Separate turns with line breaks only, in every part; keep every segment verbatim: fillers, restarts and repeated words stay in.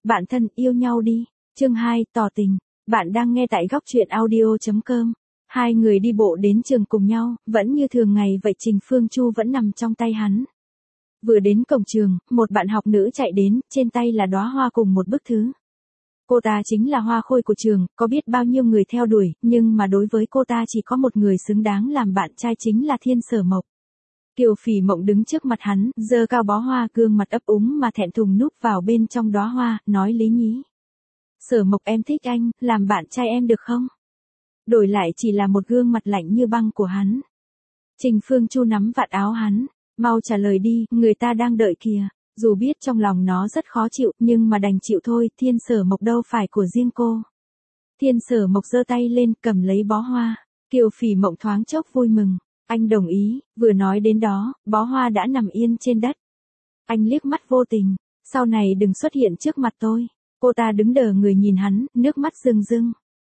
Bạn thân, yêu nhau đi. Chương hai, tỏ tình. Bạn đang nghe tại góc truyện audio chấm com. Hai người đi bộ đến trường cùng nhau, vẫn như thường ngày vậy Trình Phương Chu vẫn nằm trong tay hắn. Vừa đến cổng trường, một bạn học nữ chạy đến, trên tay là đóa hoa cùng một bức thư. Cô ta chính là hoa khôi của trường, có biết bao nhiêu người theo đuổi, nhưng mà đối với cô ta chỉ có một người xứng đáng làm bạn trai chính là Thiên Sở Mộc. Kiều Phỉ Mộng đứng trước mặt hắn, giơ cao bó hoa, gương mặt ấp úng mà thẹn thùng núp vào bên trong đóa hoa, nói lý nhí. Sở Mộc, em thích anh, làm bạn trai em được không? Đổi lại chỉ là một gương mặt lạnh như băng của hắn. Trình Phương Chu nắm vạt áo hắn, mau trả lời đi, người ta đang đợi kìa. Dù biết trong lòng nó rất khó chịu, nhưng mà đành chịu thôi, Thiên Sở Mộc đâu phải của riêng cô. Thiên Sở Mộc giơ tay lên, cầm lấy bó hoa. Kiều Phỉ Mộng thoáng chốc vui mừng. Anh đồng ý, vừa nói đến đó, bó hoa đã nằm yên trên đất. Anh liếc mắt vô tình, sau này đừng xuất hiện trước mặt tôi. Cô ta đứng đờ người nhìn hắn, nước mắt rưng rưng.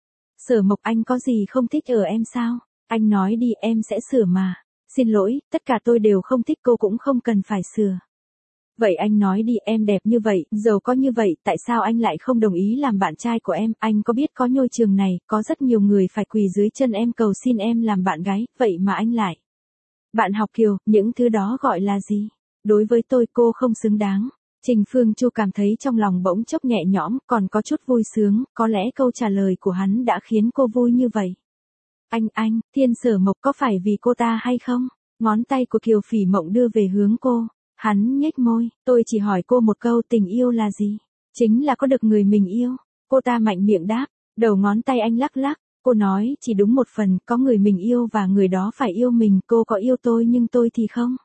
Sở Mộc, anh có gì không thích ở em sao? Anh nói đi, em sẽ sửa mà. Xin lỗi, tất cả tôi đều không thích, cô cũng không cần phải sửa. Vậy anh nói đi, em đẹp như vậy, giàu có như vậy, tại sao anh lại không đồng ý làm bạn trai của em? Anh có biết có ngôi trường này, có rất nhiều người phải quỳ dưới chân em cầu xin em làm bạn gái, vậy mà anh lại. Bạn học Kiều, những thứ đó gọi là gì? Đối với tôi cô không xứng đáng. Trình Phương Chu cảm thấy trong lòng bỗng chốc nhẹ nhõm, còn có chút vui sướng, có lẽ câu trả lời của hắn đã khiến cô vui như vậy. Anh, anh, Thiên Sở Mộc có phải vì cô ta hay không? Ngón tay của Kiều Phỉ Mộng đưa về hướng cô. Hắn nhếch môi, tôi chỉ hỏi cô một câu, tình yêu là gì? Chính là có được người mình yêu. Cô ta mạnh miệng đáp, đầu ngón tay anh lắc lắc, cô nói chỉ đúng một phần, có người mình yêu và người đó phải yêu mình, cô có yêu tôi nhưng tôi thì không.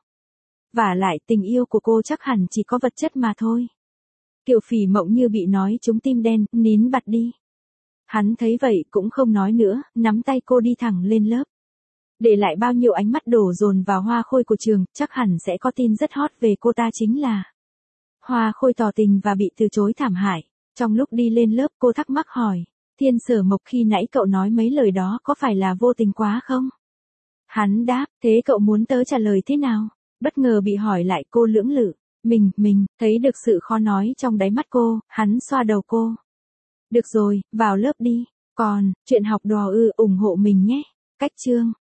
Vả lại tình yêu của cô chắc hẳn chỉ có vật chất mà thôi. Kiều Phỉ Mộng như bị nói trúng tim đen, nín bặt đi. Hắn thấy vậy cũng không nói nữa, nắm tay cô đi thẳng lên lớp. Để lại bao nhiêu ánh mắt đổ dồn vào hoa khôi của trường, chắc hẳn sẽ có tin rất hot về cô ta chính là hoa khôi tỏ tình và bị từ chối thảm hại. Trong lúc đi lên lớp cô thắc mắc hỏi, Thiên Sở Mộc, khi nãy cậu nói mấy lời đó có phải là vô tình quá không? Hắn đáp, thế cậu muốn tớ trả lời thế nào? Bất ngờ bị hỏi lại cô lưỡng lự, mình, mình, thấy được sự khó nói trong đáy mắt cô, hắn xoa đầu cô. Được rồi, vào lớp đi, còn, chuyện học đò ư, ủng hộ mình nhé. Cách chương.